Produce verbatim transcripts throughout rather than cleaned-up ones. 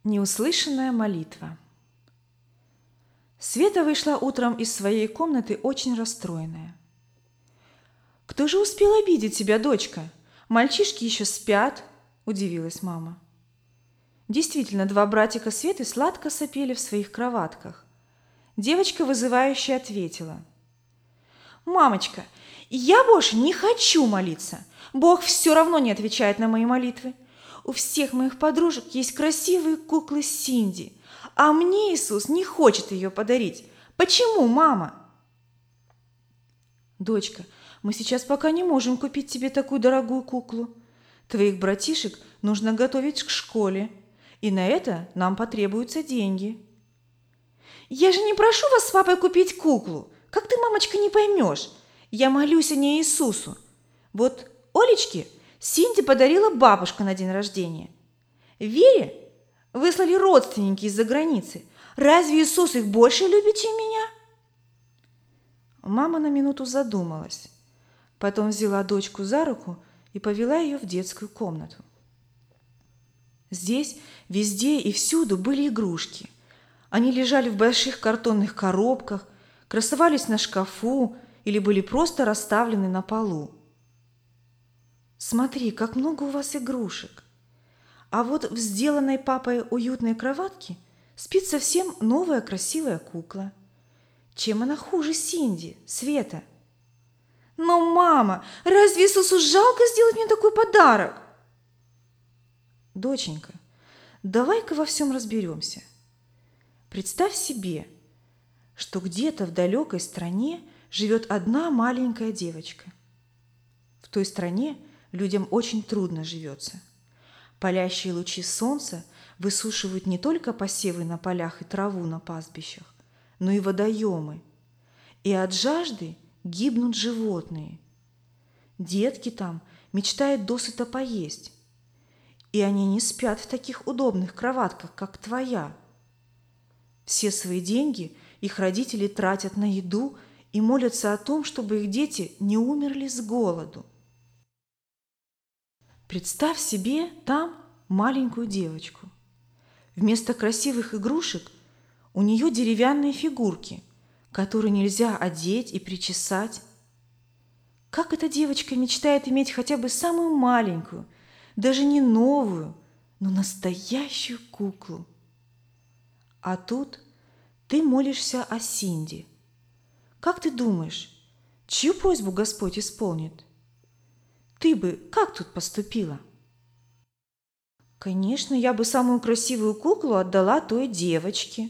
Неуслышанная молитва. Света вышла утром из своей комнаты очень расстроенная. «Кто же успел обидеть тебя, дочка? Мальчишки еще спят», – удивилась мама. Действительно, два братика Светы сладко сопели в своих кроватках. Девочка вызывающе ответила: «Мамочка, я больше не хочу молиться. Бог все равно не отвечает на мои молитвы. У всех моих подружек есть красивые куклы Синди, а мне Иисус не хочет ее подарить. Почему, мама?» «Дочка, мы сейчас пока не можем купить тебе такую дорогую куклу. Твоих братишек нужно готовить к школе, и на это нам потребуются деньги». «Я же не прошу вас с папой купить куклу. Как ты, мамочка, не поймешь? Я молюсь о ней Иисусу. Вот Олечке Синди подарила бабушка на день рождения. Вере выслали родственники из-за границы. Разве Иисус их больше любит, чем меня?» Мама на минуту задумалась. Потом взяла дочку за руку и повела ее в детскую комнату. Здесь везде и всюду были игрушки. Они лежали в больших картонных коробках, красовались на шкафу или были просто расставлены на полу. «Смотри, как много у вас игрушек. А вот в сделанной папой уютной кроватке спит совсем новая красивая кукла. Чем она хуже Синди, Света?» «Но, мама, разве Иисусу жалко сделать мне такой подарок?» «Доченька, давай-ка во всем разберемся. Представь себе, что где-то в далекой стране живет одна маленькая девочка. В той стране людям очень трудно живется. Палящие лучи солнца высушивают не только посевы на полях и траву на пастбищах, но и водоемы. И от жажды гибнут животные. Детки там мечтают досыта поесть. И они не спят в таких удобных кроватках, как твоя. Все свои деньги их родители тратят на еду и молятся о том, чтобы их дети не умерли с голоду. Представь себе там маленькую девочку. Вместо красивых игрушек у нее деревянные фигурки, которые нельзя одеть и причесать. Как эта девочка мечтает иметь хотя бы самую маленькую, даже не новую, но настоящую куклу. А тут ты молишься о Синди. Как ты думаешь, чью просьбу Господь исполнит? Ты бы как тут поступила? «Конечно, я бы самую красивую куклу отдала той девочке».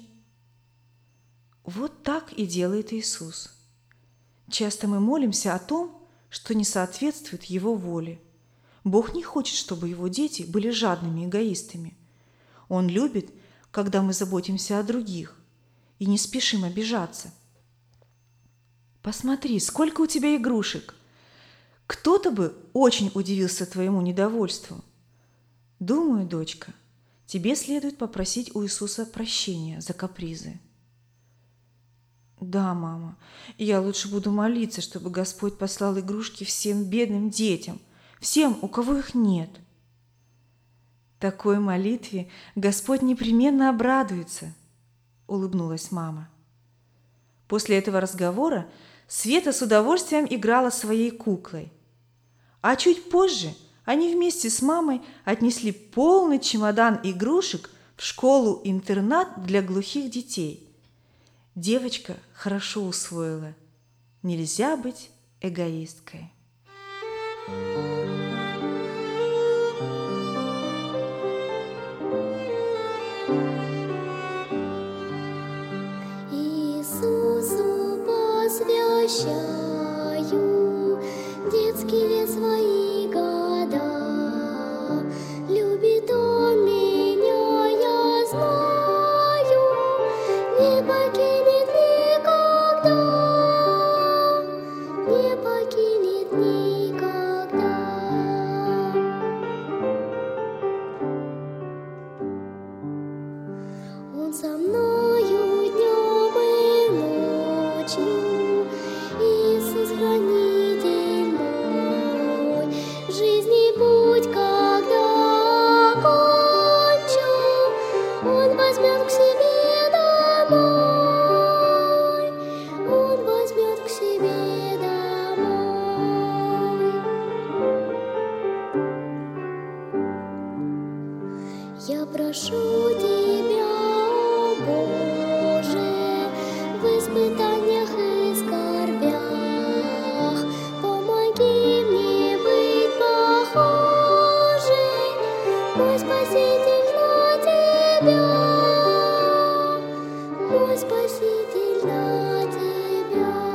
Вот так и делает Иисус. Часто мы молимся о том, что не соответствует Его воле. Бог не хочет, чтобы Его дети были жадными эгоистами. Он любит, когда мы заботимся о других и не спешим обижаться. Посмотри, сколько у тебя игрушек. Кто-то бы очень удивился твоему недовольству. Думаю, дочка, тебе следует попросить у Иисуса прощения за капризы. Да, мама, я лучше буду молиться, чтобы Господь послал игрушки всем бедным детям, всем, у кого их нет. Такой молитве Господь непременно обрадуется, улыбнулась мама. После этого разговора Света с удовольствием играла своей куклой. А чуть позже они вместе с мамой отнесли полный чемодан игрушек в школу-интернат для глухих детей. Девочка хорошо усвоила: нельзя быть эгоисткой. Иисусу посвящаю детские свои года. Любит Он меня, я знаю, не покинет никогда, не покинет никогда. Он со мною днем и ночью, Иисус хранитель мой. В жизни путь, когда окончу, прошу Тебя, о Боже, в испытаниях и скорбях. Помоги мне быть похожей, мой Спаситель, на Тебя, мой Спаситель, на Тебя.